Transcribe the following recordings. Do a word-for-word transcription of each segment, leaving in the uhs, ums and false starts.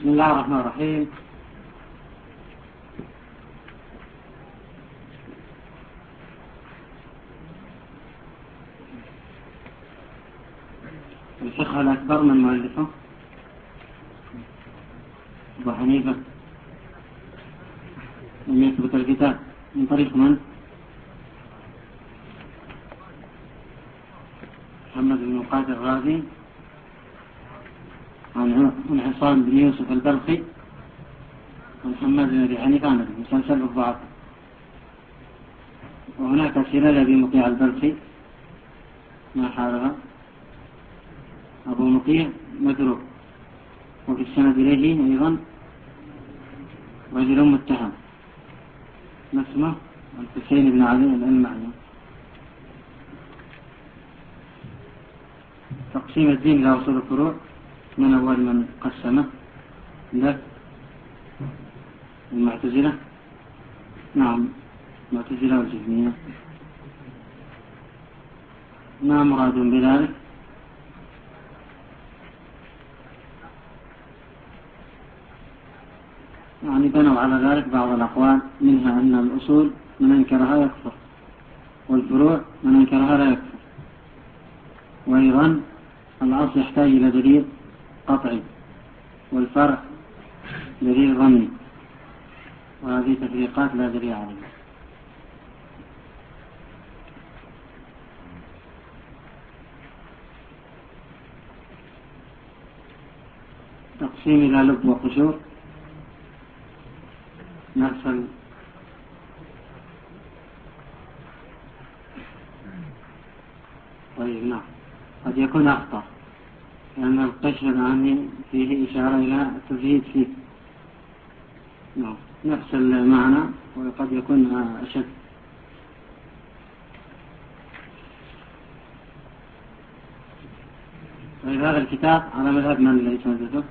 بسم الله الرحمن الرحيم. الفقه الأكبر من مؤلفه أبو حنيفة لم يثبت الكتاب من طريق من؟ محمد بن قاتل الرازي عن عصام بن يوسف البلخي محمد بن أبي حنيفة عن مسلسل بالضعف. وهناك سلالة أبي مطيع البلخي ما حالها أبو مطيع متروك، وفي السند إليه أيضا رجل متهم اسمه الحسين بن علي الألمعي. تقسيم الدين إلى أصول الفروع، من أول من قسمه؟ لا المعتزلة. نعم المعتزلة والجهمية. ما مراد بذلك؟ يعني بنوا على ذلك بعض الأقوال، منها أن الأصول من أنكرها يكفر، والفروع من أنكرها لا يكفر، وأيضا الأصل يحتاج إلى دليل قطعي، والفرع دليل ظني، وهذه تفريقات لا دليل عليها. تقسيم إلى لب وقشور، نفس طيب نعم قد يكون أخطأ، لأن القشر عني فيه إشارة إلى تزهيد فيه. نعم نفس المعنى وقد يكون أشد. طيب هذا الكتاب على مذهب من اللي يسنده؟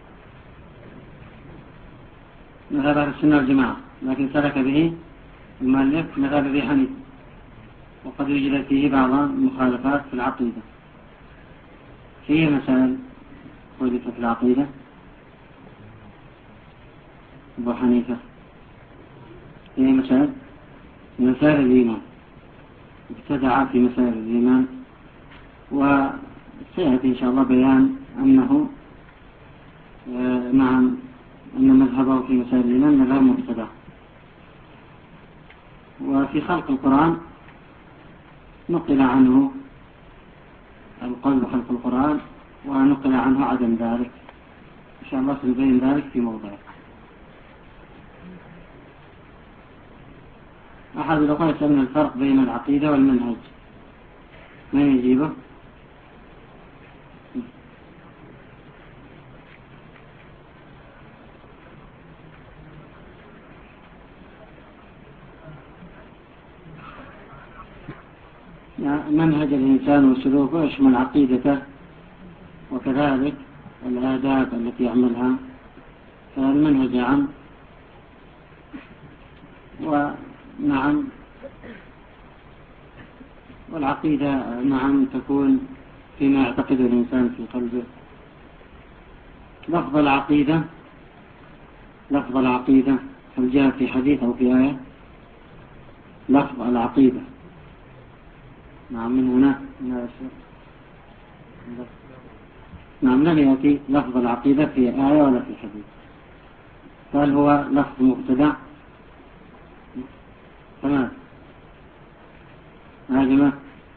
مذهب أهل السنة والجماعة، لكن سلك به المؤلف مذهب أبي حنيفة، وقد يوجد فيه بعض المخالفات في العقيدة. فيه مسائل خلفت في العقيدة أبو حنيفة، فيه مسائل في مسائل الإيمان، ابتدع في مسائل الإيمان، وسيأتي إن شاء الله بيان أنه آه نعم أن مذهبه في مسائل الإيمان مذهب مبتدع. وفي خلق القرآن نقل عنه القول بخلق القرآن، ونقل عنه عدم ذلك، إن شاء الله سنبين ذلك في موضع. أحد الأخوة يسألنا الفرق بين العقيدة والمنهج، من يجيبه؟ منهج الإنسان وسلوكه يشمل عقيدته وكذلك الآداب التي يعملها، فالمنهج عام، ونعم والعقيدة نعم تكون فيما يعتقده الإنسان في قلبه. لفظ العقيدة لفظ العقيدة هل جاء في حديث أو في آية؟ لفظ العقيدة نعم من هنا نعم لم يأتي لفظ العقيدة في آية ولا في حديث، قال هو لفظ مبتدع. تمام هاجمة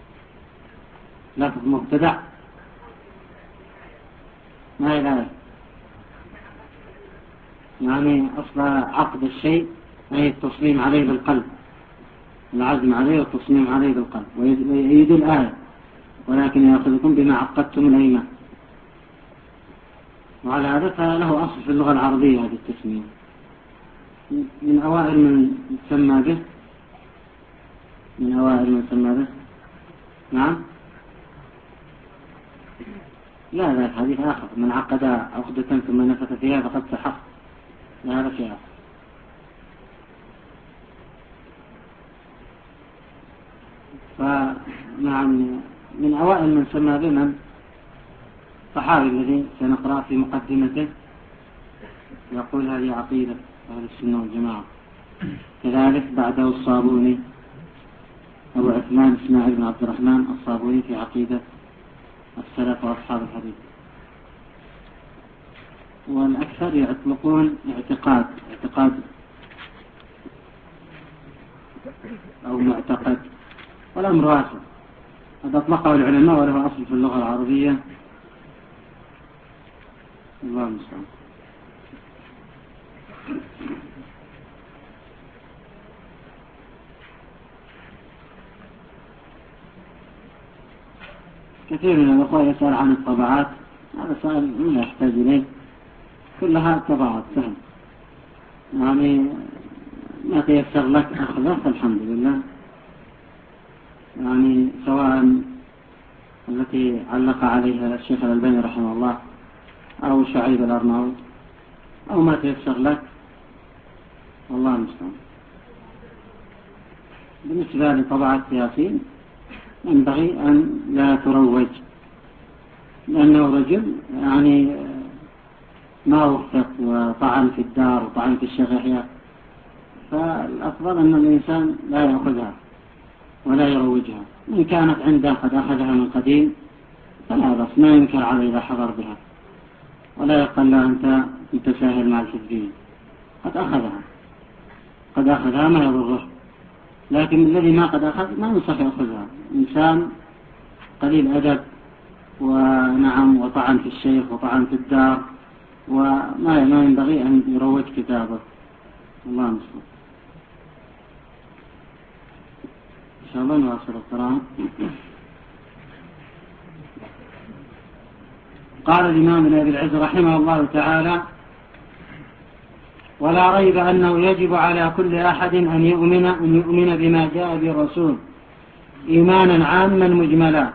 لفظ مبتدع، ما هي الآية؟ يعني أصل عقد الشيء أي التصميم عليه بالقلب، العزم عليه والتصميم عليه بالقلب، ويريد الآية ولكن يأخذكم بما عقدتم الأيمان. وعلى هذا فله أصل في اللغة العربية هذه التسمية، من أوائل من سمى به من أوائل من سمى به نعم لا لا الحديث آخر، من عقد عقدة ثم نفث فيها فقد سحق، لا هذا شيء آخر. فنعم من أوائل من سمى به من الصحابي الذي سنقرأ في مقدمته يقول هذه عقيدة أهل السنة والجماعة. كذلك بعده الصابوني أبو عثمان إسماعيل بن عبد الرحمن الصابوني في عقيدة السلف وأصحاب الحديث. والأكثر يطلقون اعتقاد اعتقاد أو معتقد، والأمر واسع. هذا أطلقه العلماء وله أصل في اللغة العربية. الله المستعان. كثير من الأخوة يسأل عن الطبعات، هذا سؤال لا يحتاج إليه، كلها طبعات سهل، يعني ما تيسر لك أخذه فالحمد لله. يعني سواء التي علق عليها الشيخ الألباني رحمه الله أو شعيب الأرناؤوط أو ما تيسر لك، والله المستعان. بالنسبة لطبعة ياسين ينبغي أن لا تروج، لأنه رجل يعني ما وفق وطعن في الدار وطعن في الشيخ يحيى، فالأفضل أن الإنسان لا يأخذها ولا يروجها. إن كانت عنده قد أخذها من قديم فلا بس، ما ينكر عليه إذا حضر بها، ولا يقال له أنت متساهل مع الحزبيين. قد أخذها قد أخذها ما يضره، لكن الذي ما قد أخذ ما ينصح يأخذها. إنسان قليل أدب ونعم وطعن في الشيخ وطعن في الدار، وما ما ينبغي أن يروج كتابه. الله المستعان. إن شاء الله نواصل القراءة. قال الإمام ابن أبي العز رحمه الله تعالى: ولا ريب أنه يجب على كل أحد أن يؤمن أن يؤمن بما جاء به الرسول إيمانا عاما مجملا،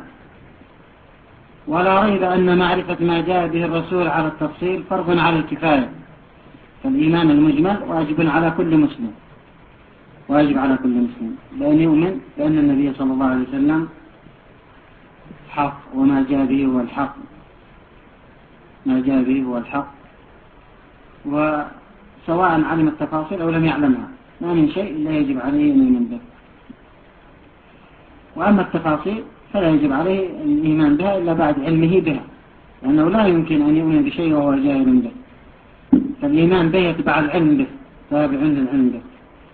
ولا ريب أن معرفة ما جاء به الرسول على التفصيل فرض على الكفاية. فالإيمان المجمل واجب على كل مسلم، واجب على كل مسلم بأن يؤمن بأن النبي صلى الله عليه وسلم حق، وما جاء به هو الحق، ما جاء به هو الحق، وسواء علم التفاصيل أو لم يعلمها ما من شيء إلا يجب عليه أن يؤمن به. وأما التفاصيل فلا يجب عليه الإيمان بها إلا بعد علمه بها، لأنه لا يمكن أن يؤمن بشيء وهو جاهل به. فالإيمان به يتبع العلم به، تابع للعلم به.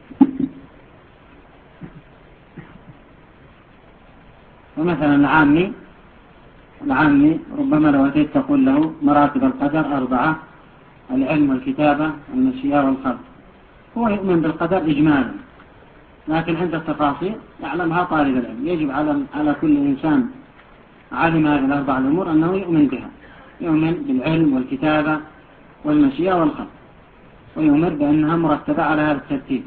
ومثلا العامي العامي ربما لو أتيت تقول له مراتب القدر أربعة: العلم والكتابة والمشيئة والخلق، هو يؤمن بالقدر إجمالا، لكن عند التفاصيل يعلمها طالب العلم. يجب على على كل إنسان علم هذه الأربع الأمور أنه يؤمن بها، يؤمن بالعلم والكتابة والمشيئة والخلق، ويؤمر بأنها مرتبة على هذا الترتيب.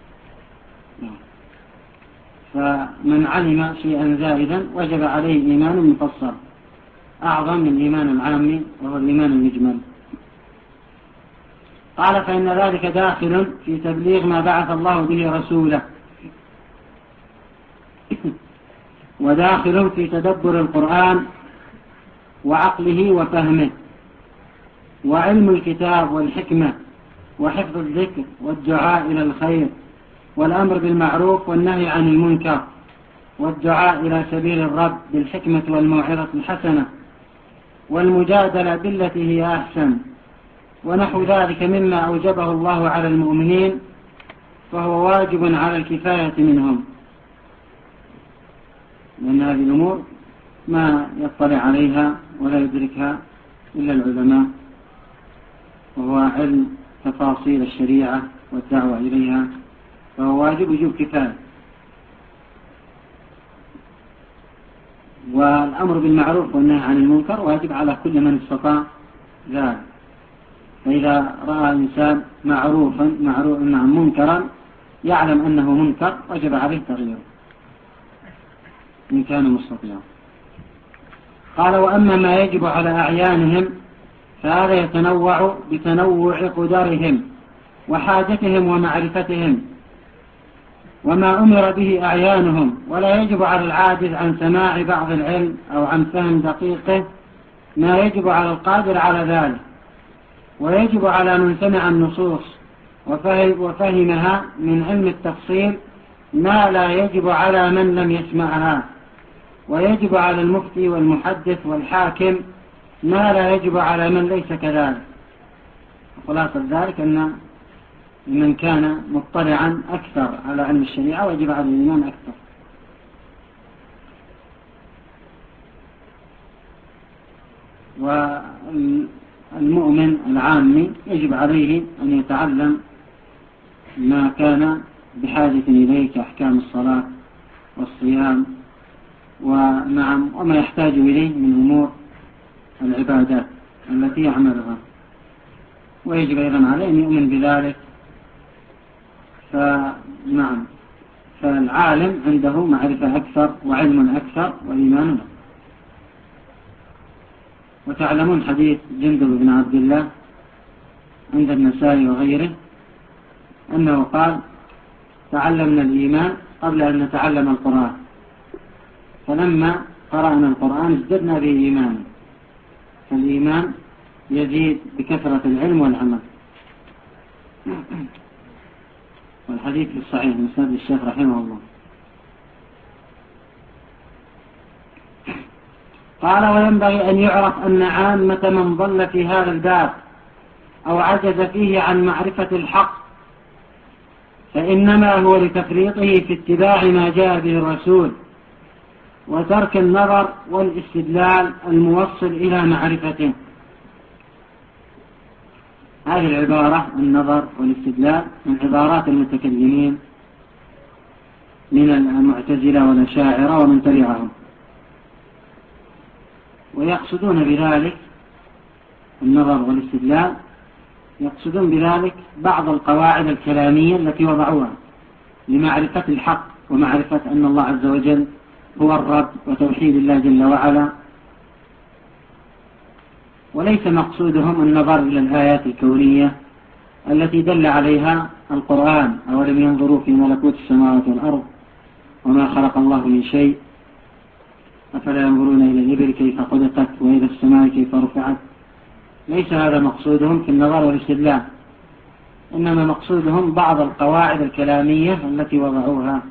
فمن علم شيئا زائدا وجب عليه إيمان مفصل أعظم من الإيمان العام وهو الإيمان المجمل. قال: فإن ذلك داخل في تبليغ ما بعث الله به رسوله، وداخل في تدبر القرآن وعقله وفهمه، وعلم الكتاب والحكمة، وحفظ الذكر والدعاء إلى الخير، والأمر بالمعروف والنهي عن المنكر، والدعاء إلى سبيل الرب بالحكمة والموعظة الحسنة، والمجادلة بالتي هي أحسن، ونحو ذلك مما أوجبه الله على المؤمنين، فهو واجب على الكفاية منهم، لأن هذه الأمور ما يطلع عليها ولا يدركها إلا العلماء، وهو علم تفاصيل الشريعة والدعوة إليها، فهو واجب وجوب كفاية. والأمر بالمعروف والنهي عن المنكر واجب على كل من استطاع ذلك. فإذا رأى إنسان معروفا معروف عن منكرا يعلم أنه منكر وجب عليه تغييره إن كان مستطيعا. قال: وأما ما يجب على أعيانهم فهذا يتنوع بتنوع قدرهم وحاجتهم ومعرفتهم وما أمر به أعيانهم، ولا يجب على العاجز عن سماع بعض العلم أو عن فهم دقيقه ما يجب على القادر على ذلك. ويجب على من سمع النصوص وفهمها من علم التفصيل ما لا يجب على من لم يسمعها، ويجب على المفتي والمحدث والحاكم ما لا يجب على من ليس كذلك. خلاصة ذلك أن من كان مطلعا أكثر على علم الشريعة ويجب على الإيمان أكثر. والمؤمن العامي يجب عليه أن يتعلم ما كان بحاجة إليه كأحكام الصلاة والصيام ونعم وما يحتاج إليه من أمور العبادات التي يعملها، ويجب أيضا عليه أن يؤمن بذلك. فنعم فالعالم عنده معرفة أكثر وعلم أكثر وإيمان أكثر. وتعلمون حديث جندب بن عبد الله عند النسائي وغيره أنه قال: تعلمنا الإيمان قبل أن نتعلم القرآن، فلما قرأنا القرآن ازددنا به إيمانا. فالإيمان يزيد بكثرة العلم والعمل. والحديث في الصحيح من سند الشيخ رحمه الله. قال: وينبغي أن يعرف أن عامة من ضل في هذا الباب أو عجز فيه عن معرفة الحق فإنما هو لتفريطه في اتباع ما جاء به الرسول وترك النظر والاستدلال الموصل إلى معرفته. هذه العبارة النظر والاستدلال من عبارات المتكلمين من المعتزلة والأشاعرة ومن تبعهم، ويقصدون بذلك النظر والاستدلال، يقصدون بذلك بعض القواعد الكلامية التي وضعوها لمعرفة الحق ومعرفة أن الله عز وجل هو الرب وتوحيد الله جل وعلا. وليس مقصودهم النظر إلى الآيات الكونية التي دل عليها القرآن: أولم ينظروا في ملكوت السماوات والأرض وما خلق الله من شيء أفلا ينظرون إلى الإبل كيف خلقت وإلى السماء كيف رفعت. ليس هذا مقصودهم في النظر والاستدلال، إنما مقصودهم بعض القواعد الكلامية التي وضعوها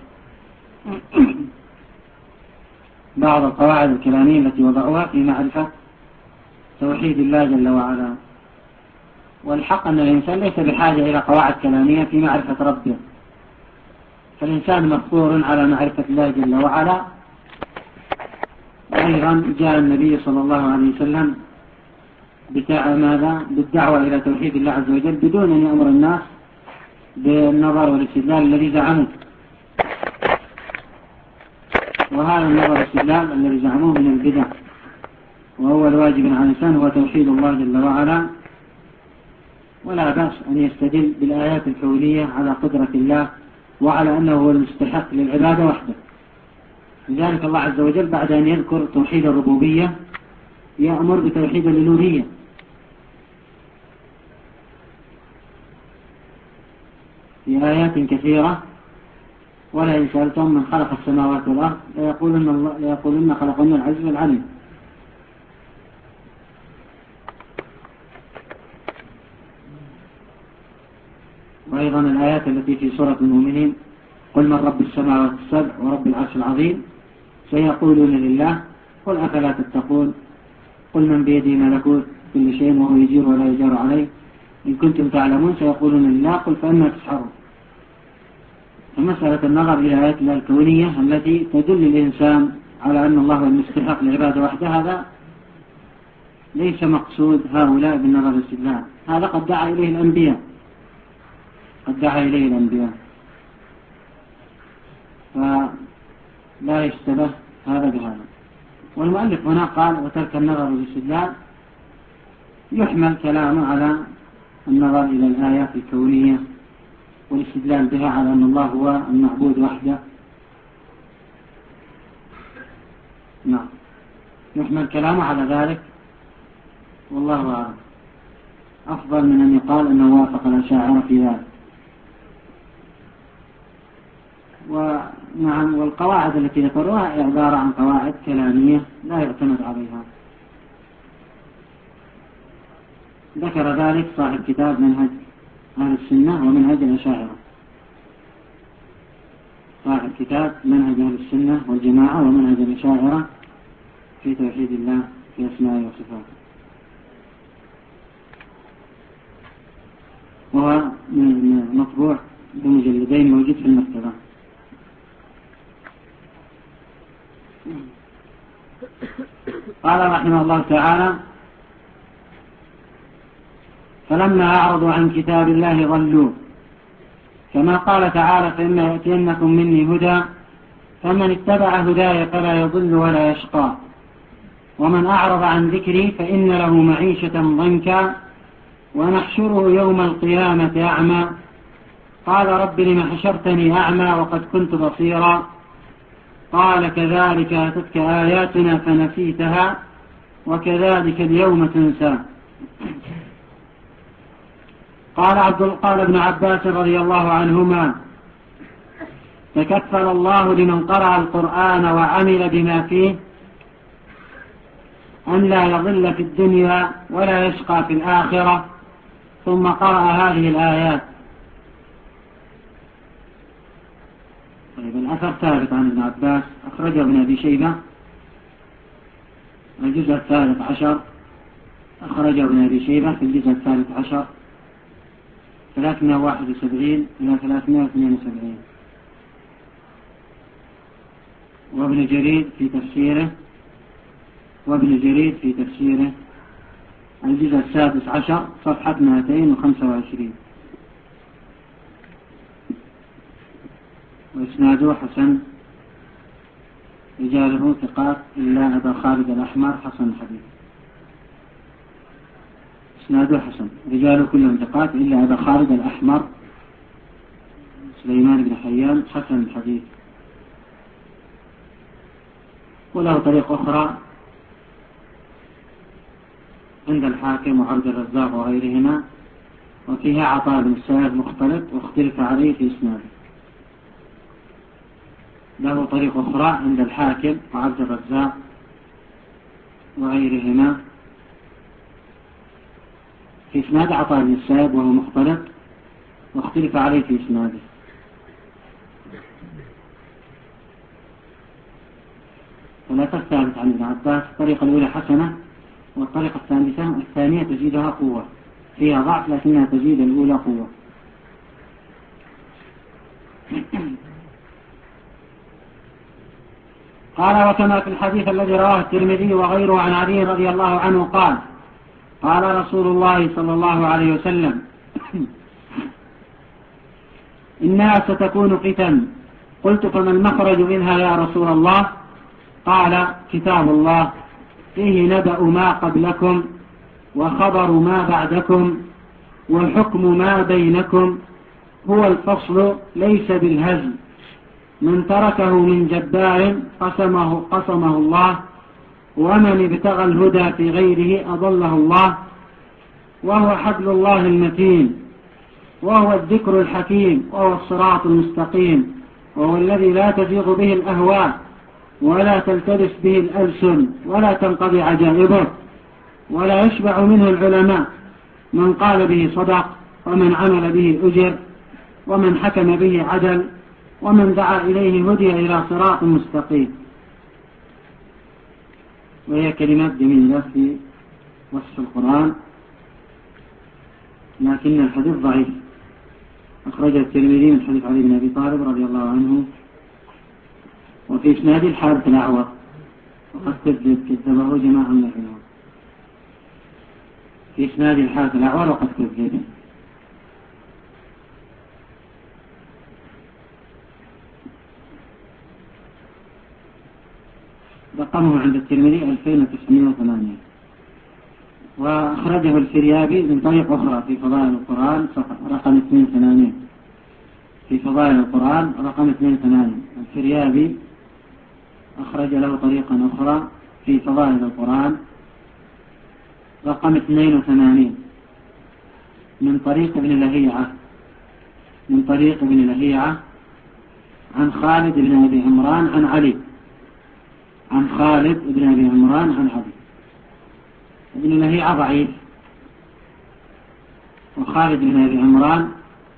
بعض القواعد الكلامية التي وضعوها في معرفة توحيد الله جل وعلا. والحق أن الإنسان ليس بحاجة إلى قواعد كلامية في معرفة ربه، فالإنسان مفطور على معرفة الله جل وعلا. أيضا جاء النبي صلى الله عليه وسلم بتاع ماذا بالدعوة إلى توحيد الله عز وجل بدون أن يأمر الناس بالنظر والاستدلال الذي زعموه. وهذا النظر والاستدلال الذي زعموه من البدع، وهو الواجب على الإنسان هو توحيد الله جل وعلا. ولا بأس أن يستدل بالآيات الكونية على قدرة الله وعلى أنه هو المستحق للعبادة وحده. لذلك الله عز وجل بعد أن يذكر توحيد الربوبية يأمر بتوحيد الألوهية. في آيات كثيرة: ولئن سألتهم من خلق السماوات والأرض ليقولن الله ليقولن خلقنا العزيز العليم. وأيضا الآيات التي في سورة المؤمنين: قل من رب السماوات السبع ورب العرش العظيم سيقولون لله قل أفلا تتقون قل من بيده ملكوت كل شيء وهو يجير ولا يجار عليه إن كنتم تعلمون سيقولون لله قل فأنا تسحرون. فمسألة النظر إلى آيات الله الكونية التي تدل الإنسان على أن الله المستحق للعبادة وحده هذا ليس مقصود هؤلاء بالنظر والاستدلال. هذا قد دعا إليه الأنبياء قد دعا إليه الأنبياء فلا يشتبه هذا بهذا. والمؤلف هنا قال: وترك النظر والاستدلال يحمل كلامه على النظر إلى الآيات الكونية والاستدلال بها على أن الله هو المعبود وحده. نعم، يحمل كلامه على ذلك، والله أعلم. أفضل من أن يقال أنه وافق الأشاعرة في ذلك. ونعم، والقواعد التي ذكروها عبارة عن قواعد كلامية لا يعتمد عليها. ذكر ذلك صاحب كتاب منهج أهل السنة ومنهج الأشاعرة، صاحب كتاب منهج أهل السنة والجماعة ومنهج الأشاعرة في توحيد الله في أسمائه وصفاته، وهو مطبوع بمجلدين موجود في المكتبة. قال رحمه الله تعالى: فلما أعرضوا عن كتاب الله ضلوا، كما قال تعالى: فإما يأتينكم مني هدى فمن اتبع هداي فلا يضل ولا يشقى، ومن أعرض عن ذكري فإن له معيشة ضنكا ونحشره يوم القيامة أعمى، قال رب لم حشرتني أعمى وقد كنت بصيرا، قال كذلك أتتك آياتنا فنسيتها وكذلك اليوم تنسى. قال عبد قال ابن عباس رضي الله عنهما: تكفل الله لمن قرأ القرآن وعمل بما فيه أن لا يضل في الدنيا ولا يشقى في الآخرة، ثم قرأ هذه الآيات. طيب، الأثر ثابت عن ابن عباس، أخرجه ابن أبي شيبة الجزء الثالث عشر، أخرجه ابن أبي شيبة في الجزء الثالث عشر ثلاثمائة وواحد وسبعين إلى ثلاثمائة واثنين وسبعين، وابن جرير في تفسيره وابن جرير في تفسيره الجزء السادس عشر صفحة مئتين وخمسة وعشرين، وإسناده حسن، رجاله ثقات إلا أبا خالد الأحمر حسن الحديث. إسناده حسن، رجاله كلهم ثقات إلا أبا خالد الأحمر سليمان بن حيان حسن الحديث. وله طريق أخرى عند الحاكم وعبد الرزاق وغيرهما، وفيها عطاء بن السائب مختلط واختلف عليه في إسناده. له طريق أخرى عند الحاكم وعبد الرزاق وغيرهما في إسناد عطاء بن السائب وهو مختلط واختلف عليه في إسناده. ولا تثابت عن ابن عباس. الطريقة الأولى حسنة، والطريقة الثالثة الثانية تزيدها قوة، فيها ضعف لكنها تزيد الأولى قوة. قال: وكما في الحديث الذي رواه الترمذي وغيره عن علي رضي الله عنه قال: قال رسول الله صلى الله عليه وسلم: إنها ستكون فتن. قلت: فما المخرج منها يا رسول الله؟ قال: كتاب الله فيه نبأ ما قبلكم وخبر ما بعدكم والحكم ما بينكم، هو الفصل ليس بالهزل، من تركه من جبار قسمه, قسمه الله، ومن ابتغى الهدى في غيره أضله الله، وهو حبل الله المتين، وهو الذكر الحكيم، وهو الصراط المستقيم، وهو الذي لا تزيغ به الأهواء ولا تلتبس به الألسن ولا تنقضي عجائبه، ولا يشبع منه العلماء، من قال به صدق، ومن عمل به أجر، ومن حكم به عدل، ومن دعا إليه هدي إلى صراط مستقيم. وهي كلمات جميلة في وصف القرآن، لكن الحديث ضعيف. أخرجه الترمذي من حديث علي بن أبي طالب رضي الله عنه، وفي إسناد الحارث الأعور، وقد كذبه جماعة من العلماء. في إسناد الحارث الأعور وقد كذب. رقمه عند الترمذي ألفين وتسعمائة وثمانية. وأخرجه الفريابي من طريق أخرى في فضائل القرآن رقم اثنين وثمانين، في فضائل القرآن رقم اثنين وثمانين. الفريابي أخرج له طريقا أخرى في فضائل القرآن رقم اثنين وثمانين من طريق ابن لهيعة من طريق ابن لهيعة عن خالد بن أبي عمران عن علي عن خالد بن أبي عمران عن علي. ابن لهيعة ضعيف، وخالد بن أبي عمران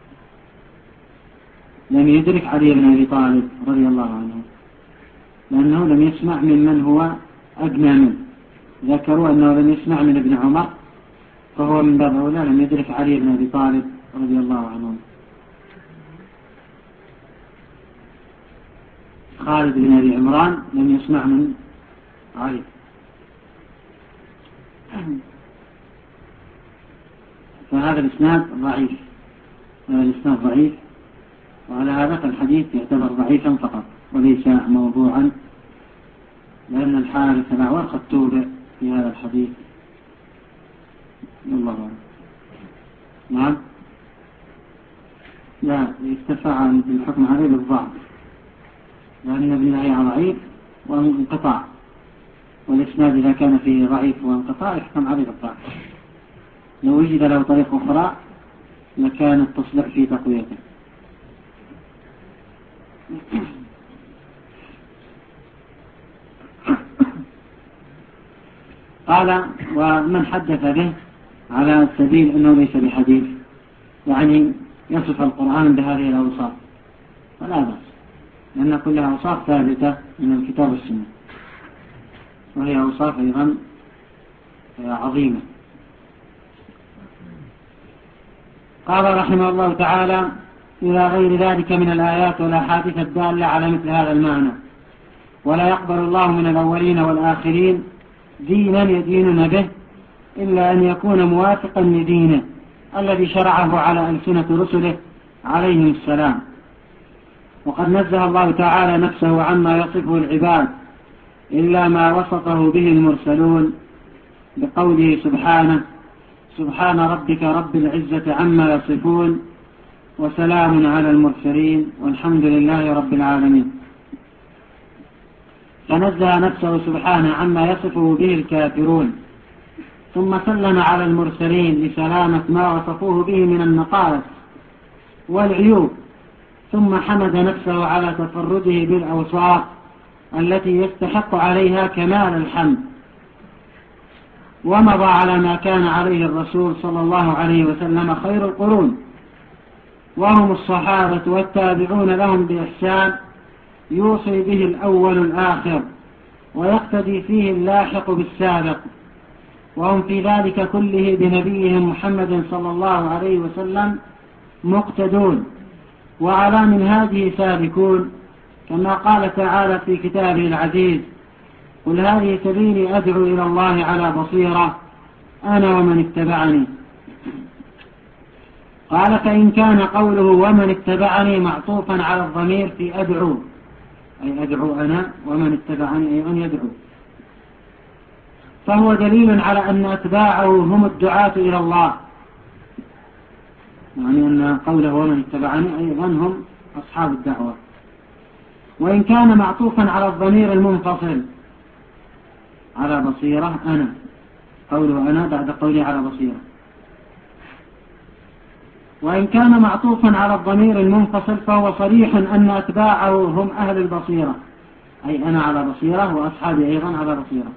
لم يدرك علي بن أبي طالب رضي الله عنه، لأنه لم يسمع ممن هو أدنى منه. ذكروا أنه لم يسمع من ابن عمر، فهو من باب أولى لم يدرك علي بن أبي طالب رضي الله عنه. خالد بن أبي عمران لم يسمع من علي. فهذا الإسناد ضعيف، هذا الإسناد ضعيف، وعلى هذا فالحديث يعتبر ضعيفا فقط وليس موضوعا، لأن الحارث الأعور قد توبع في هذا الحديث. الله أعلم. نعم، لا يستفع الحكم عليه بالضعف، لأن ابن لهيعة ضعيف وانقطاع، والإسناد إذا كان فيه ضعيف وانقطاع يحكم عليه بالضعف. لو وجد له طريق أخرى لكان التصلح في تقويته. قال: ومن حدث به على سبيل أنه ليس بحديث، يعني يصف القرآن بهذه الأوصاف، فلا بأس، لأن كلها أوصاف ثابتة من الكتاب والسنة، وهي أوصاف أيضا عظيمة. قال رحمه الله تعالى: إلى غير ذلك من الآيات والأحاديث الدالة على مثل هذا المعنى. ولا يقبل الله من الأولين والآخرين دينا يدينون به إلا أن يكون موافقا لدينه الذي شرعه على ألسنة رسله عليهم السلام. وقد نزه الله تعالى نفسه عما يصفه العباد إلا ما وصفه به المرسلون بقوله سبحانه: سبحان ربك رب العزة عما يصفون وسلام على المرسلين والحمد لله رب العالمين. فنزه نفسه سبحانه عما يصفه به الكافرون، ثم سلم على المرسلين لسلامة ما وصفوه به من النقائص والعيوب، ثم حمد نفسه على تفرده بالأوصاف التي يستحق عليها كمال الحمد، ومضى على ما كان عليه الرسول صلى الله عليه وسلم خير القرون، وهم الصحابة والتابعون لهم بإحسان، يوصي به الأول الآخر ويقتدي فيه اللاحق بالسابق، وهم في ذلك كله بنبيهم محمد صلى الله عليه وسلم مقتدون وعلى منهاجه سالكون، كما قال تعالى في كتابه العزيز: قل هذه سبيلي أدعو إلى الله على بصيرة أنا ومن اتبعني. قال: فإن كان قوله ومن اتبعني معطوفا على الضمير في أدعو، أي أدعو أنا ومن اتبعني أي أن يدعو، فهو دليل على أن أتباعه هم الدعاة إلى الله، يعني أن قوله ومن اتبعني أيضا هم أصحاب الدعوة. وإن كان معطوفا على الضمير المنفصل على بصيرة أنا، قوله أنا بعد قوله على بصيرة. وإن كان معطوفا على الضمير المنفصل فهو صريح أن أتباعه هم أهل البصيرة، أي أنا على بصيرة وأصحابي أيضا على بصيرة،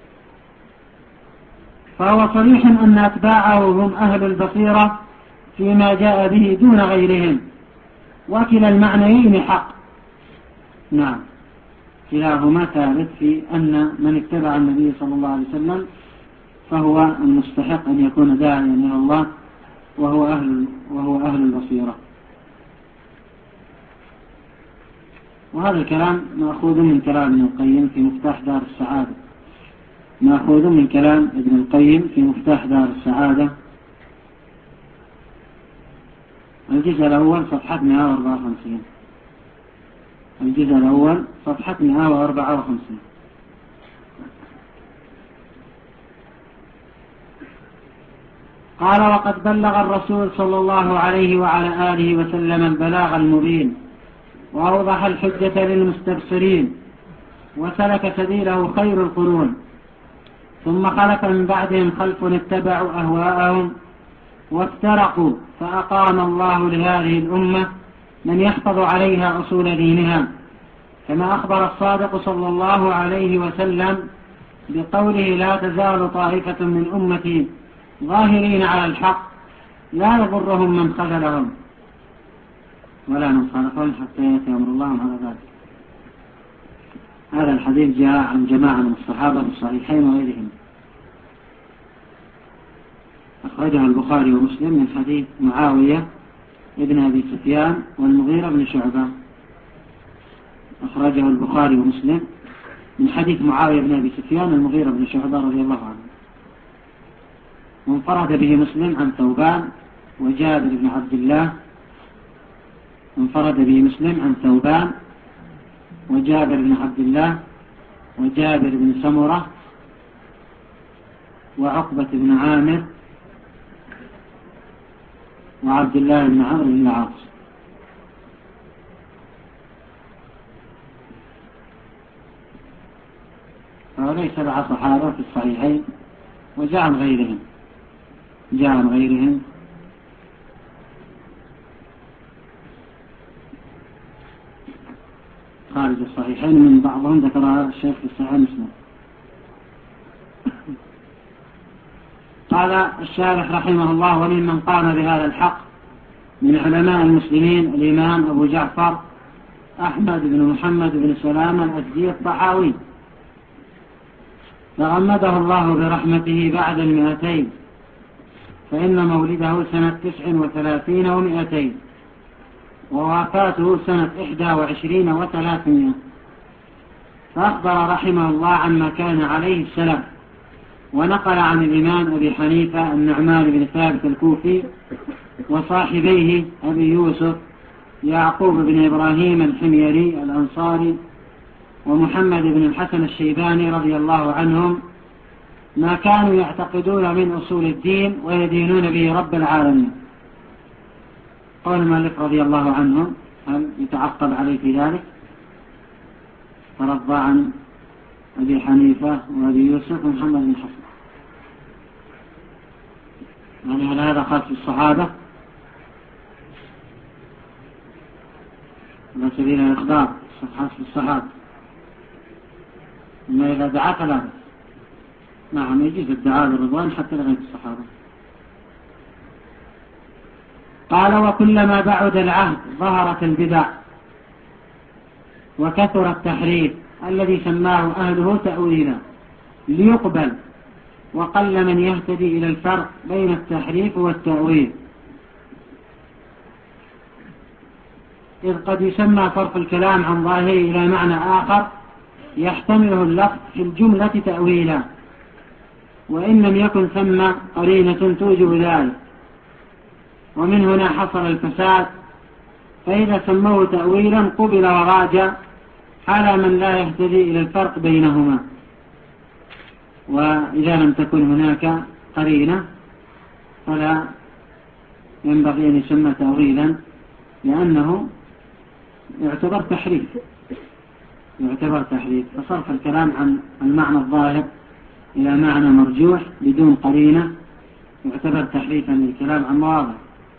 فهو صريح أن أتباعه هم أهل البصيرة فيما جاء به دون غيرهم، وكلا المعنيين حق. نعم، كلاهما ثابت في أن من اتبع النبي صلى الله عليه وسلم فهو المستحق أن يكون داعيا إلى الله، وهو أهل, وهو أهل البصيرة. وهذا الكلام مأخوذ من كلام ابن القيم في مفتاح دار السعادة، مأخوذ من كلام ابن القيم في مفتاح دار السعادة، الجزء الأول صفحة مئة وأربعة وخمسين، الجزء الأول صفحة مئة وأربعة وخمسين. قال: وقد بلغ الرسول صلى الله عليه وعلى آله وسلم البلاغ المبين، وأوضح الحجة للمستبصرين، وسلك سبيله خير القرون، ثم خلف من بعدهم خلف اتبعوا أهواءهم وافترقوا، فأقام الله لهذه الأمة من يحفظ عليها أصول دينها، كما أخبر الصادق صلى الله عليه وسلم بقوله: لا تزال طائفة من أمتي ظاهرين على الحق لا يضرهم من خذلهم ولا من خالفهم حتى يأتي أمر الله على ذلك. هذا الحديث جاء عن جماعة من الصحابة في الصحيحين وغيرهم، أخرجه البخاري ومسلم من حديث معاوية ابن أبي سفيان والمغيرة بن شعبة. أخرجه البخاري ومسلم من حديث معاوية بن أبي سفيان والمغيرة بن شعبة رضي الله عنه، وانفرد به مسلم عن ثوبان وجابر بن عبد الله. انفرد به مسلم عن ثوبان وجابر بن عبد الله وجابر بن سمرة وعقبة بن عامر وعبد الله بن عمرو بن العاص. فهؤلاء سبع صحابة في الصحيحين، وجاء عن غيرهم جاء عن غيرهم خارج الصحيحين، من بعضهم ذكرها الشيخ في الصحيح مسلم. قال الشارح رحمه الله: وممن قام بهذا الحق من علماء المسلمين الإمام أبو جعفر أحمد بن محمد بن سلام الأزدي الطحاوي، تغمده الله برحمته بعد المئتين، فإن مولده سنة تسع وثلاثين ومئتين، ووفاته سنة إحدى وعشرين وثلاثمائة. فأخبر رحمه الله عما كان عليه السلام، ونقل عن الإمام أبي حنيفة النعمان بن ثابت الكوفي وصاحبيه أبي يوسف يعقوب بن إبراهيم الحميري الأنصاري ومحمد بن الحسن الشيباني رضي الله عنهم ما كانوا يعتقدون من أصول الدين ويدينون به رب العالمين. قال مالك رضي الله عنهم: هل يتعقب عليه في ذلك؟ ترضى عن أبي حنيفة وأبي يوسف ومحمد بن الحسن. يعني هل هذا خاص بالصحابة؟ على سبيل الإخبار خاص بالصحابة، إما إذا دعا فلا بأس. نعم، يجوز الدعاء بالرضوان حتى لغير الصحابة. قال: وكلما بعد العهد ظهرت البدع وكثر التحريف الذي سماه أهله تأويلا ليقبل، وقل من يهتدي إلى الفرق بين التحريف والتأويل، إذ قد يسمى صرف الكلام عن ظاهره إلى معنى آخر يحتمله اللفظ في الجملة تأويلا، وإن لم يكن ثم قرينة توجب ذلك، ومن هنا حصل الفساد. فإذا سموه تأويلا قبل وراجع على من لا يهتدي إلى الفرق بينهما، وإذا لم تكن هناك قرينة فلا ينبغي أن يسمى تأويلا، لأنه يعتبر تحريف يعتبر تحريف فصرف الكلام عن المعنى الظاهر إلى معنى مرجوح بدون قرينة يعتبر تحريفا للكلام عن مواضع.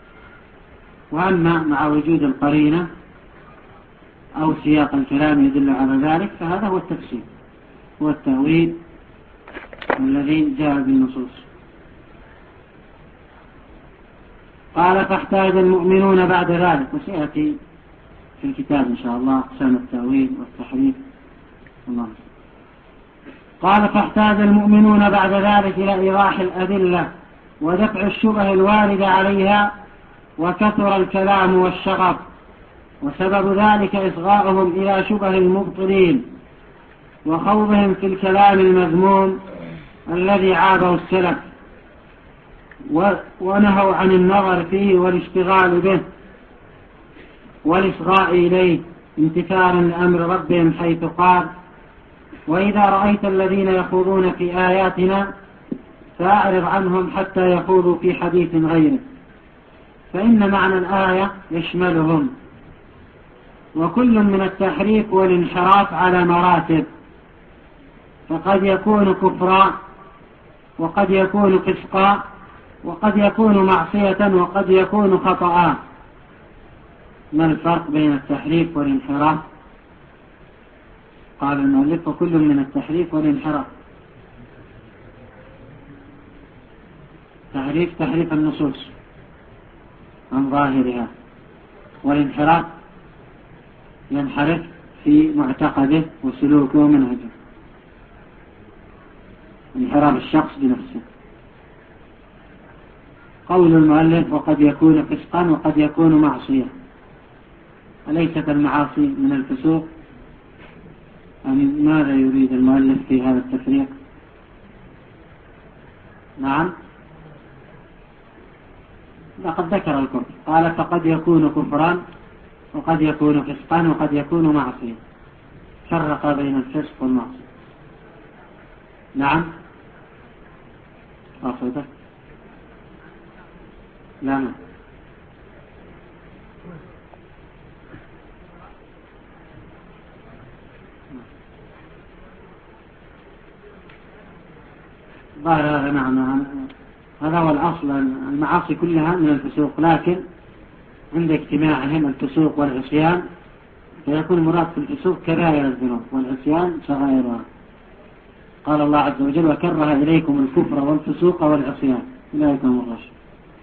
وأما مع وجود القرينة أو سياق الكلام يدل على ذلك فهذا هو التفسير، هو التأويل الذي جاء بالنصوص. قال: فاحتاج المؤمنون بعد ذلك، وسيأتي في الكتاب إن شاء الله أقسام التأويل والتحريف. الله. قال: فاحتاج المؤمنون بعد ذلك إلى إيضاح الأدلة ودفع الشبه الواردة عليها، وكثر الكلام والشغف، وسبب ذلك إصغاؤهم إلى شبه المبطلين وخوضهم في الكلام المذموم الذي عابه السلف، ونهوا عن النظر فيه والاشتغال به والإصغاء إليه امتثالا لأمر ربهم، حيث قال: وإذا رأيت الذين يخوضون في آياتنا فأعرض عنهم حتى يخوضوا في حديث غيره، فإن معنى الآية يشملهم. وكل من التحريف والانحراف على مراتب، فقد يكون كفرا وقد يكون فسقا وقد يكون معصية وقد يكون خطأ. ما الفرق بين التحريف والانحراف؟ قال المؤلف: وكل من التحريف والانحراف. تحريف تحريف النصوص عن ظاهرها، والانحراف ينحرف في معتقده وسلوكه ومنهجه، انحراف الشخص بنفسه. قول المؤلف وقد يكون فسقا وقد يكون معصية، أليست المعاصي من الفسوق؟ أم ماذا يريد المؤلف في هذا التفريق؟ نعم، لقد ذكر الكفر، قال فقد يكون كفرا وقد يكون فسقا وقد يكون معصية، فرق بين الفسق والمعصية. نعم، أصدق لا ما ظاهر هذا. نعم، هذا هو الأصل، المعاصي كلها من الفسوق، لكن عند اجتماعهم الفسوق والعصيان فيكون مراد في الفسوق كبائر الذنوب والعصيان صغائرها. قال الله عز وجل وكره إليكم الكفر والفسوق والعصيان أولئك هم الراشدون.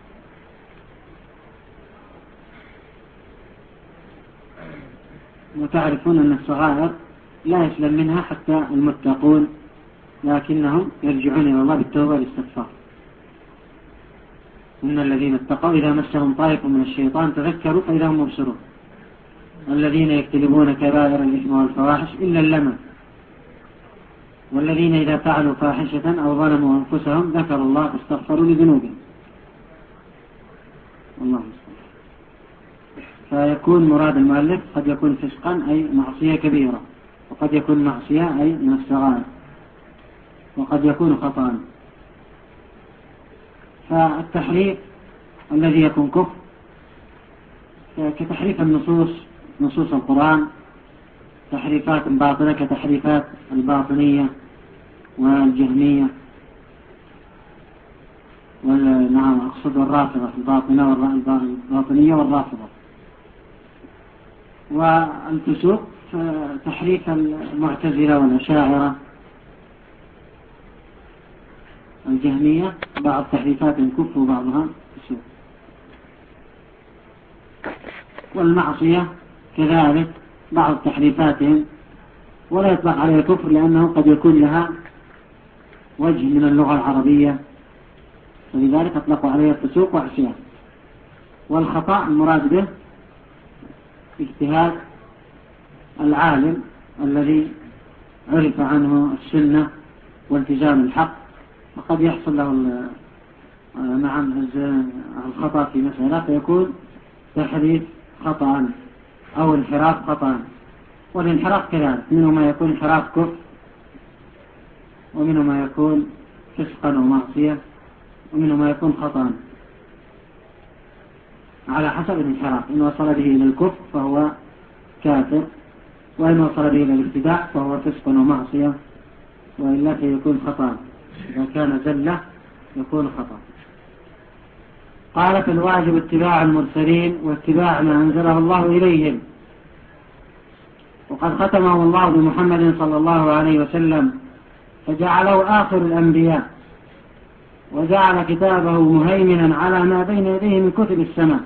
وتعرفون أن الصغائر لا يسلم منها حتى المتقون، لكنهم يرجعون إلى الله بالتوبة والاستغفار. إن الذين اتقوا إذا مسهم طائف من الشيطان تذكروا فإذا هم مبصرون. الذين يجتنبون كبائر الإثم والفواحش إلا اللمم، والذين إذا فعلوا فاحشة أو ظلموا أنفسهم ذكروا الله فاستغفروا لذنوبهم. الله مستعان. فيكون مراد المؤلف قد يكون فسقا أي معصية كبيرة، وقد يكون معصية أي من الصغائر، وقد يكون خطأ. فالتحريف الذي يكون كفر كتحريف النصوص، نصوص القرآن، تحريفات باطلة كتحريفات الباطنية والجهمية، نعم أقصد الرافضة، الباطنة والباطنية والرافضة. والفسوق تحريف المعتزلة والأشاعرة الجهمية، بعض تحريفات كفر وبعضها فسوق. والمعصية كذلك بعض تحريفاتهم ولا يطلق عليها كفر، لأنه قد يكون لها وجه من اللغة العربية، فلذلك أطلقوا عليها فسوق وعصيان. والخطأ المراد به اجتهاد العالم الذي عرف عنه السنة والتزام الحق، وقد يحصل له نعم الخطأ في مسألة فيكون تحريف خطأ أو انحراف خطأ. والانحراف كذلك منه ما يكون انحراف كفر، ومنه ما يكون فسقا ومعصية، ومنه ما يكون خطأ على حسب الانحراف. إن وصل به إلى الكفر فهو كافر، وإن وصل به إلى الابتداع فهو فسق ومعصية، وإلا فيكون خطأ. إذا كان زلة يكون خطأ. قال فالواجب اتباع المرسلين واتباع ما أنزله الله إليهم. وقد ختمه الله بمحمد صلى الله عليه وسلم فجعله آخر الأنبياء، وجعل كتابه مهيمنا على ما بين يديه من كتب السماء.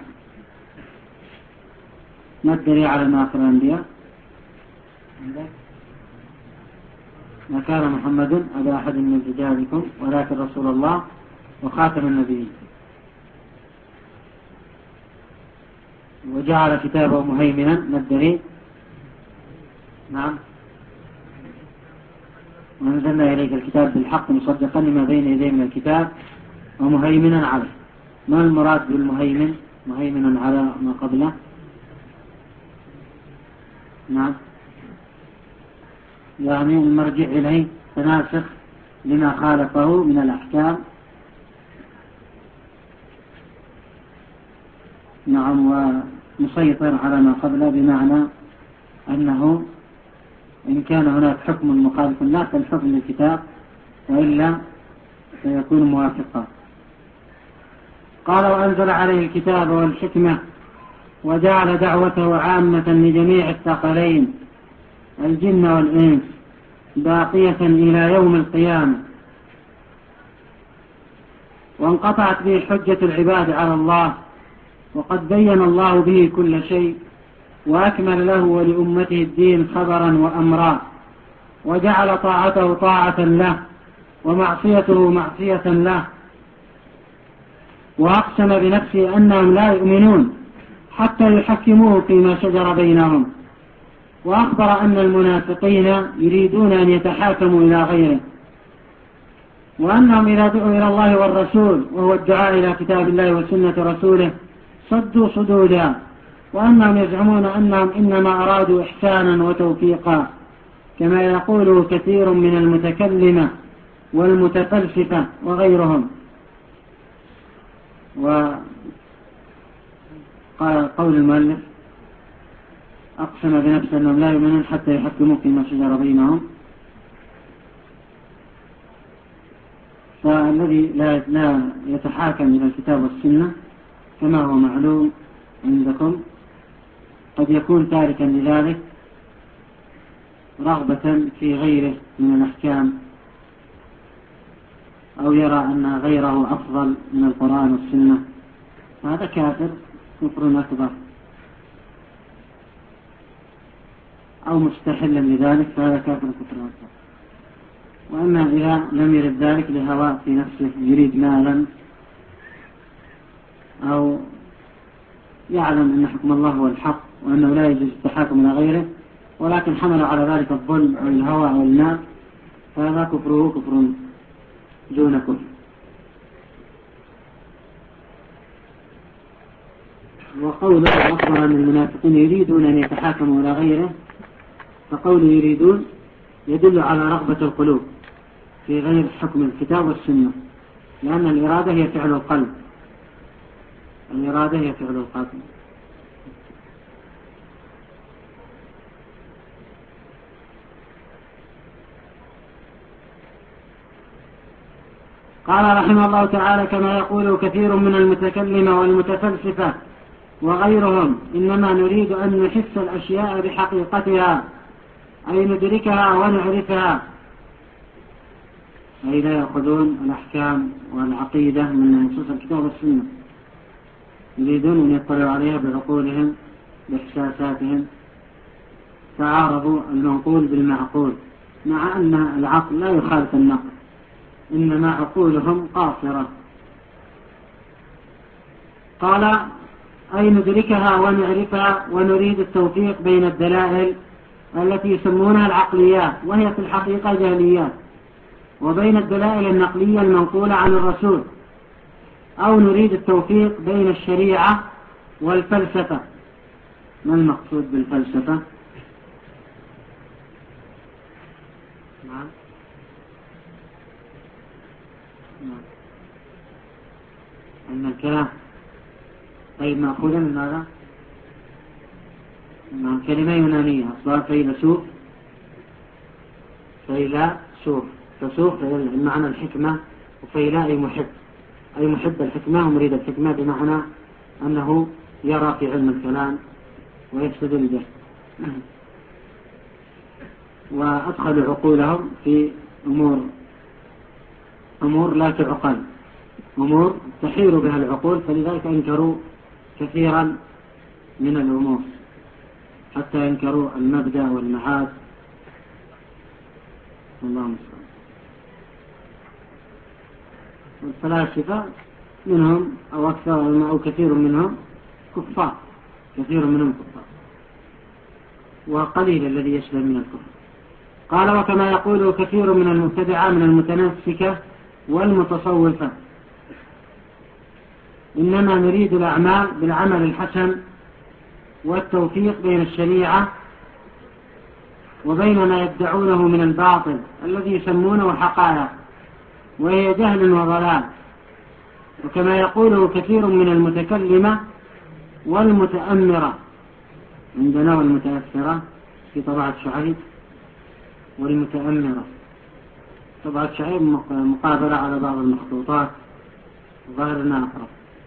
ما الدليل على أن آخر الأنبياء؟ ما كان محمد أبا أحد من رجالكم ولكن رسول الله وخاتم النبيين. وجعل كتابه مهيمنا، ما الدليل؟ نعم، وأنزلنا إليك الكتاب بالحق مصدقا لما بين يديه من الكتاب ومهيمنا عليه. ما المراد بالمهيمن؟ مهيمنا على ما قبله. نعم، يعني المرجع إليه تناسخ لما خالفه من الأحكام. نعم، ومسيطر على ما قبله، بمعنى أنه إن كان هناك حكم مخالف لا فالحكم للكتاب، وإلا فيكون موافقا. قال وأنزل عليه الكتاب والحكمة وجعل دعوته عامة لجميع الثقلين الجن والإنس باقية إلى يوم القيامة، وانقطعت به حجة العباد على الله وقد بين الله به كل شيء وأكمل له ولأمته الدين خبرا وأمرا، وجعل طاعته طاعة له ومعصيته معصية له، وأقسم بنفسه أنهم لا يؤمنون حتى يحكموه فيما شجر بينهم، وأخبر أن المنافقين يريدون أن يتحاكموا إلى غيره، وأنهم إذا دعوا إلى الله والرسول وهو الدعاء إلى كتاب الله وسنة رسوله صدوا صدودا، وأنهم يزعمون أنهم إنما أرادوا إحسانا وتوفيقا، كما يقول كثير من المتكلمة والمتفلسفة وغيرهم. وقال قول المؤلف أقسم بنفسه أنهم لا يؤمنون حتى يحكموا فيما شجر بينهم، فالذي لا يتحاكم إلى الكتاب والسنة كما هو معلوم عندكم قد يكون تاركا لذلك رغبة في غيره من الأحكام، أو يرى أن غيره أفضل من القرآن والسنة، هذا كافر كفر أكبر، أو مستحلا لذلك فهذا كافر كفر أكبر. وأما إذا لم يرد ذلك لهواء في نفسه، يريد مالا أو يعلم أن حكم الله هو الحق وأنه لا يجوز التحاكم إلى غيره، ولكن حمل على ذلك الظلم أو الهوى أو المال، فهذا كفره كفر دون كفر. وقوله أخبر أن المنافقين يريدون أن يتحاكموا إلى غيره، فقوله يريدون يدل على رغبة القلوب في غير حكم الكتاب والسنة، لأن الإرادة هي فعل القلب، الإرادة هي فعل القلب. قال رحمه الله تعالى كما يقول كثير من المتكلمة والمتفلسفة وغيرهم إنما نريد أن نحس الأشياء بحقيقتها، أي ندركها ونعرفها، أي لا يأخذون الأحكام والعقيدة من نصوص الكتاب والسنة، يريدون أن يطلعوا عليها بعقولهم بإحساساتهم، تعارضوا المنقول بالمعقول، مع أن العقل لا يخالف النقل، إنما عقولهم قاصرة. قال أي ندركها ونعرفها ونريد التوفيق بين الدلائل التي يسمونها العقليات وهي في الحقيقة جهليات، وبين الدلائل النقلية المنقولة عن الرسول، أو نريد التوفيق بين الشريعة والفلسفة. ما المقصود بالفلسفة؟ نعم نعم أن الكلام طيب مأخوذا من ماذا؟ نعم كلمة يونانية أصلها فيلسوف، فيلسوف فسوف بمعنى الحكمة، وفيلا أي محب، أي محب الحكمة ومريد الحكمة، بمعنى أنه يرى في علم الكلام ويستدل به. وأدخلوا عقولهم في أمور أمور لا تعقل، أمور تحير بها العقول، فلذلك أنكروا كثيرا من الأمور حتى ينكروا المبدأ والمعاد. الله المستعان. والفلاسفة منهم أو أكثر أو كثير منهم كفار، كثير منهم كفار، وقليل الذي يسلم من الكفر. قال وكما يقول كثير من المبتدعة من المتنسكة والمتصوفة إنما نريد الأعمال بالعمل الحسن والتوفيق بين الشريعة وبين ما يدعونه من الباطل الذي يسمونه حقائق، وهي جهل وضلال. وكما يقوله كثير من المتكلمة والمتأمرة، عندنا والمتأثرة في طبعة شعيب، والمتأمرة طبعة شعيب مقابلة على بعض المخطوطات ظاهرنا أقرب.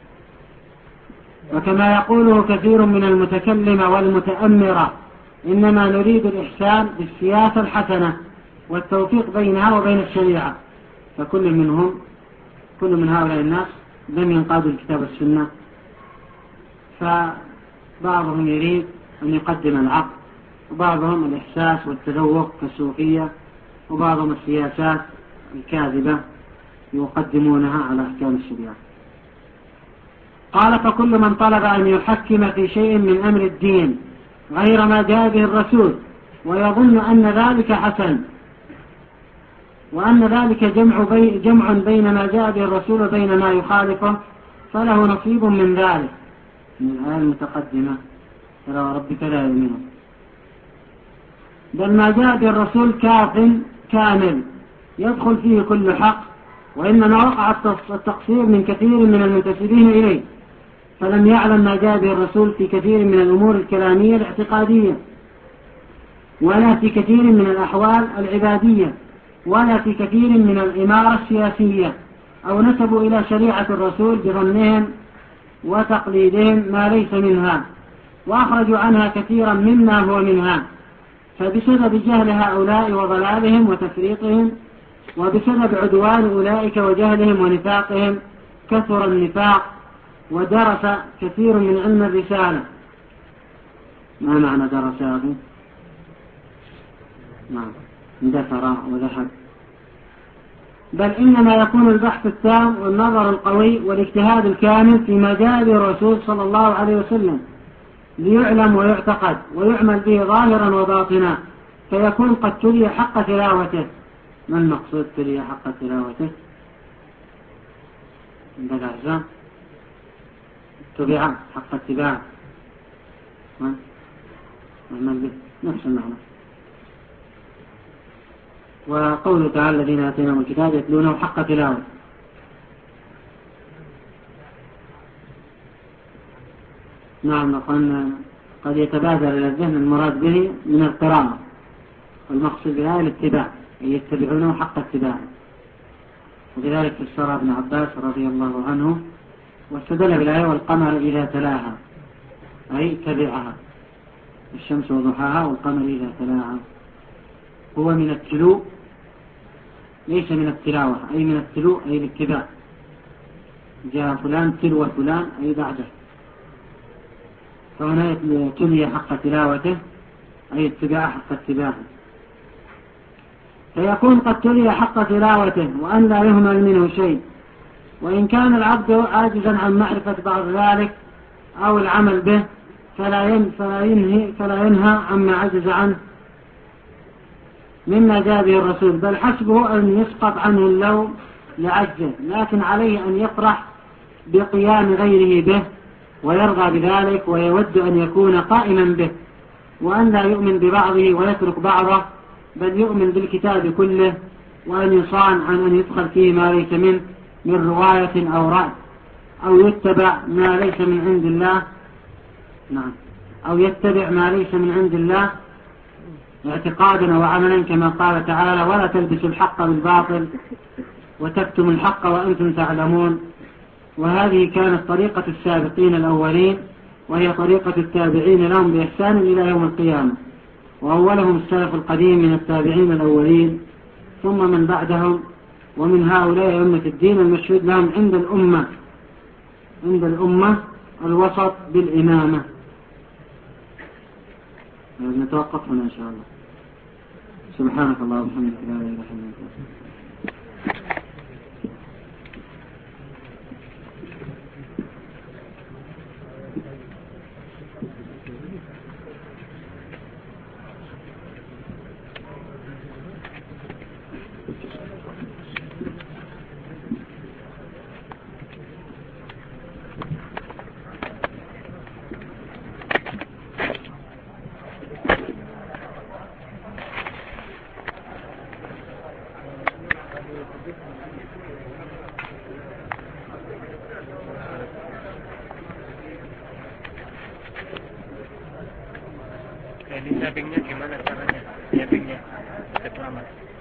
وكما يقوله كثير من المتكلمة والمتأمرة إنما نريد الإحسان بالسياسة الحسنة والتوفيق بينها وبين الشريعة، فكل منهم كل من هؤلاء الناس لم ينقادوا الكتاب والسنة فبعضهم يريد أن يقدم العقل، وبعضهم الإحساس والتذوق كالصوفية، وبعضهم السياسات الكاذبة يقدمونها على أحكام الشريعة. قال: فكل من طلب أن يحكم في شيء من أمر الدين غير ما جاء به الرسول ويظن أن ذلك حسن، وأن ذلك جمع, بي جمع بين ما جاء به الرسول وبين ما يخالفه، فله نصيب من ذلك. من الآية المتقدمة: فلا وربك لا يؤمنون. بل ما جاء به الرسول كاف كامل يدخل فيه كل حق، وإنما وقع التقصير من كثير من المنتسبين إليه، فلم يعلم ما جاء به الرسول في كثير من الأمور الكلامية الاعتقادية، ولا في كثير من الأحوال العبادية، ولا في كثير من الإمارة السياسية، أو نسبوا إلى شريعة الرسول بظنهم وتقليدهم ما ليس منها، وأخرجوا عنها كثيرا مما هو منها. فبسبب جهل هؤلاء وضلالهم وتفريطهم، وبسبب عدوان أولئك وجهلهم ونفاقهم، كثر النفاق ودرس كثير من علم الرسالة. ما معنى درس يا أخي؟ نعم، اندثر وذهب. بل إنما يكون البحث التام والنظر القوي والاجتهاد الكامل فيما جاء به الرسول صلى الله عليه وسلم، ليعلم ويعتقد ويعمل به ظاهرا وباطنا، فيكون قد تلي حق تلاوته. ما المقصود تلي حق تلاوته؟ عندك أحزام تبع حق اتباع، نفس المعنى. وقوله تعالى: الذين آتيناهم الكتاب يتلونه حق تلاوته. نعم، قد يتبادر إلى الذهن المراد به من القراءة، والمقصود بها الاتباع، أي يتبعونه حق اتباعه. وذلك فسر ابن عباس رضي الله عنه واستدل بالآية: والقمر إذا تلاها، أي تبعها، الشمس وضحاها والقمر إذا تلاها. هو من التلو ليس من التلاوة، أي من التلو أي الاتباع. جاء فلان تلو فلان أي بعده، فهنا تلي حق تلاوته أي اتباع حق اتباعه. فيكون قد تلي حق تلاوته وأن لا يهمل منه شيء، وإن كان العبد عاجزا عن معرفة بعض ذلك أو العمل به فلا فلا ينهي فلا ينهى عما عجز عنه مما جاء به الرسول، بل حسبه أن يسقط عنه اللوم لعجزه، لكن عليه أن يفرح بقيام غيره به ويرضى بذلك ويود أن يكون قائما به، وأن لا يؤمن ببعضه ويترك بعضه، بل يؤمن بالكتاب كله، وأن يصان عن أن يدخل فيه ما ليس منه من رواية أو رأي، أو يتبع ما ليس من عند الله نعم أو يتبع ما ليس من عند الله اعتقادا وعملا، كما قال تعالى: ولا تلبسوا الحق بالباطل وتكتموا الحق وأنتم تعلمون. وهذه كانت طريقة السابقين الأولين، وهي طريقة التابعين لهم بإحسان إلى يوم القيامة، وأولهم السلف القديم من التابعين الأولين، ثم من بعدهم، ومن هؤلاء أمة الدين المشهود لهم عند الأمة عند الأمة الوسط بالإمامة. نتوقف هنا إن شاء الله. سبحانك اللهم وبحمدك لا إله إلا أنت. Jadi tappingnya gimana caranya? Tappingnya, step lama.